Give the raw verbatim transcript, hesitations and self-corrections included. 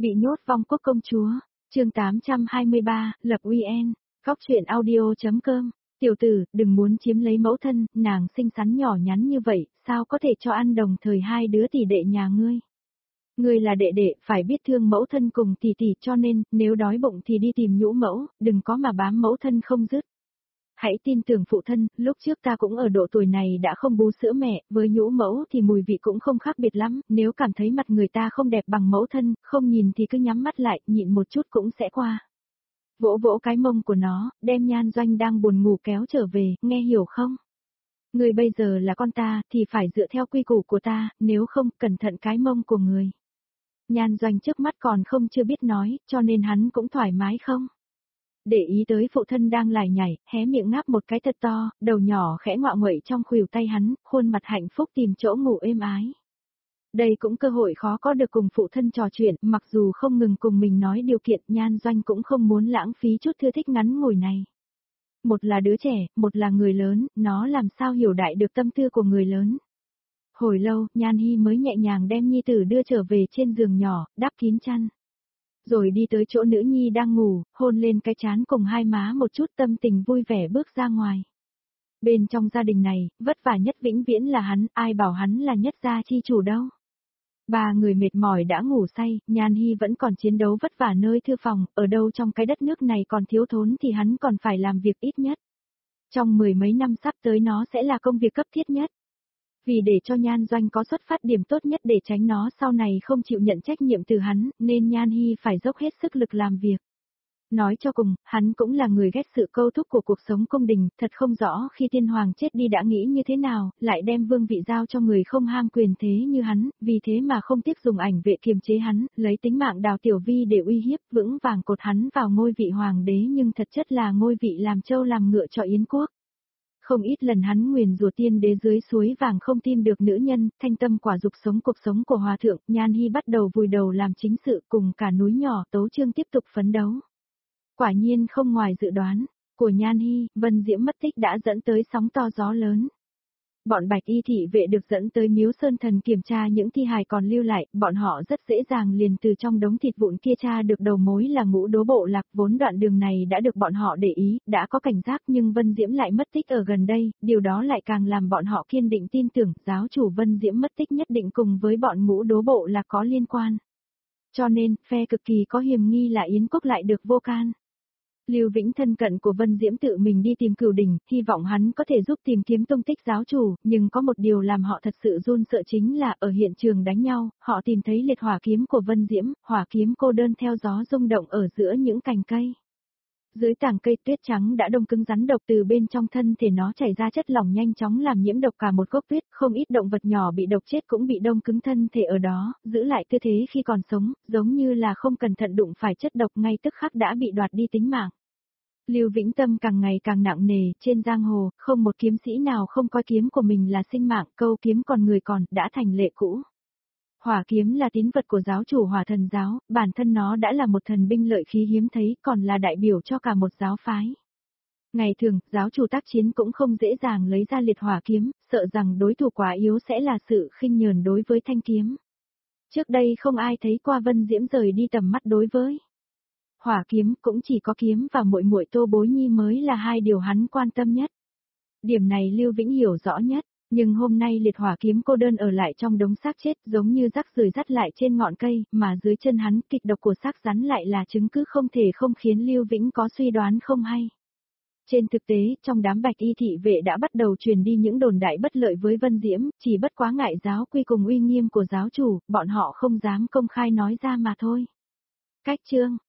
Bị nhốt vong quốc công chúa, chương tám trăm hai mươi ba, lập uy en, góc truyện audio.com, tiểu tử, đừng muốn chiếm lấy mẫu thân, nàng xinh xắn nhỏ nhắn như vậy, sao có thể cho ăn đồng thời hai đứa tỷ đệ nhà ngươi. Ngươi là đệ đệ, phải biết thương mẫu thân cùng tỷ tỷ cho nên, nếu đói bụng thì đi tìm nhũ mẫu, đừng có mà bám mẫu thân không dứt. Hãy tin tưởng phụ thân, lúc trước ta cũng ở độ tuổi này đã không bú sữa mẹ, với nhũ mẫu thì mùi vị cũng không khác biệt lắm, nếu cảm thấy mặt người ta không đẹp bằng mẫu thân, không nhìn thì cứ nhắm mắt lại, nhịn một chút cũng sẽ qua. Vỗ vỗ cái mông của nó, đem Nhan Doanh đang buồn ngủ kéo trở về, nghe hiểu không? Người bây giờ là con ta, thì phải dựa theo quy củ của ta, nếu không, cẩn thận cái mông của người. Nhan Doanh trước mắt còn không chưa biết nói, cho nên hắn cũng thoải mái không? Để ý tới phụ thân đang lải nhải, hé miệng ngáp một cái thật to, đầu nhỏ khẽ ngoạo nguậy trong khuỷu tay hắn, khuôn mặt hạnh phúc tìm chỗ ngủ êm ái. Đây cũng cơ hội khó có được cùng phụ thân trò chuyện, mặc dù không ngừng cùng mình nói điều kiện, Nhan Doanh cũng không muốn lãng phí chút thư thích ngắn ngủi này. Một là đứa trẻ, một là người lớn, nó làm sao hiểu đại được tâm tư của người lớn. Hồi lâu, Nhan Hi mới nhẹ nhàng đem nhi tử đưa trở về trên giường nhỏ, đắp kín chăn. Rồi đi tới chỗ nữ nhi đang ngủ, hôn lên cái trán cùng hai má một chút, tâm tình vui vẻ bước ra ngoài. Bên trong gia đình này, vất vả nhất vĩnh viễn là hắn, ai bảo hắn là nhất gia chi chủ đâu. Ba người mệt mỏi đã ngủ say, Nhan Hi vẫn còn chiến đấu vất vả nơi thư phòng, ở đâu trong cái đất nước này còn thiếu thốn thì hắn còn phải làm việc ít nhất. Trong mười mấy năm sắp tới nó sẽ là công việc cấp thiết nhất. Vì để cho Nhan Doanh có xuất phát điểm tốt nhất để tránh nó sau này không chịu nhận trách nhiệm từ hắn, nên Nhan Hi phải dốc hết sức lực làm việc. Nói cho cùng, hắn cũng là người ghét sự câu thúc của cuộc sống cung đình, thật không rõ khi tiên hoàng chết đi đã nghĩ như thế nào, lại đem vương vị giao cho người không ham quyền thế như hắn, vì thế mà không tiếc dùng ảnh vệ kiềm chế hắn, lấy tính mạng Đào Tiểu Vi để uy hiếp, vững vàng cột hắn vào ngôi vị hoàng đế nhưng thật chất là ngôi vị làm trâu làm ngựa cho Yến quốc. Không ít lần hắn nguyền rủa tiên đế dưới suối vàng không tìm được nữ nhân, thanh tâm quả dục sống cuộc sống của hòa thượng, Nhan Hi bắt đầu vùi đầu làm chính sự cùng cả núi nhỏ Tố Trương tiếp tục phấn đấu. Quả nhiên không ngoài dự đoán của Nhan Hi, Vân Diễm mất tích đã dẫn tới sóng to gió lớn. Bọn Bạch Y thị vệ được dẫn tới Miếu Sơn Thần kiểm tra những thi hài còn lưu lại, bọn họ rất dễ dàng liền từ trong đống thịt vụn kia tra được đầu mối là Ngũ Đố Bộ Lạc, vốn đoạn đường này đã được bọn họ để ý, đã có cảnh giác nhưng Vân Diễm lại mất tích ở gần đây, điều đó lại càng làm bọn họ kiên định tin tưởng giáo chủ Vân Diễm mất tích nhất định cùng với bọn Ngũ Đố Bộ Lạc có liên quan. Cho nên, phe cực kỳ có hiểm nghi là Yến quốc lại được vô can. Lưu Vĩnh thân cận của Vân Diễm tự mình đi tìm Cửu Đỉnh, hy vọng hắn có thể giúp tìm kiếm tung tích giáo chủ, nhưng có một điều làm họ thật sự run sợ chính là ở hiện trường đánh nhau, họ tìm thấy liệt hỏa kiếm của Vân Diễm, hỏa kiếm cô đơn theo gió rung động ở giữa những cành cây. Dưới tảng cây tuyết trắng đã đông cứng rắn độc, từ bên trong thân thể nó chảy ra chất lỏng nhanh chóng làm nhiễm độc cả một gốc tuyết, không ít động vật nhỏ bị độc chết cũng bị đông cứng thân thể ở đó, giữ lại tư thế khi còn sống, giống như là không cẩn thận đụng phải chất độc ngay tức khắc đã bị đoạt đi tính mạng. Lưu Vĩnh tâm càng ngày càng nặng nề, trên giang hồ, không một kiếm sĩ nào không coi kiếm của mình là sinh mạng, câu kiếm còn người còn, đã thành lệ cũ. Hỏa kiếm là tín vật của giáo chủ Hỏa Thần giáo, bản thân nó đã là một thần binh lợi khí hiếm thấy, còn là đại biểu cho cả một giáo phái. Ngày thường, giáo chủ tác chiến cũng không dễ dàng lấy ra liệt hỏa kiếm, sợ rằng đối thủ quá yếu sẽ là sự khinh nhờn đối với thanh kiếm. Trước đây không ai thấy qua Vân Diễm rời đi tầm mắt đối với hỏa kiếm, cũng chỉ có kiếm và muội muội Tô Bối Nhi mới là hai điều hắn quan tâm nhất. Điểm này Lưu Vĩnh hiểu rõ nhất. Nhưng hôm nay liệt hỏa kiếm cô đơn ở lại trong đống xác chết giống như rác rưởi dắt lại trên ngọn cây, mà dưới chân hắn kịch độc của xác rắn lại là chứng cứ không thể không khiến Lưu Vĩnh có suy đoán không hay. Trên thực tế, trong đám Bạch Y thị vệ đã bắt đầu truyền đi những đồn đại bất lợi với Vân Diễm, chỉ bất quá ngại giáo quy cùng uy nghiêm của giáo chủ, bọn họ không dám công khai nói ra mà thôi. Cách chương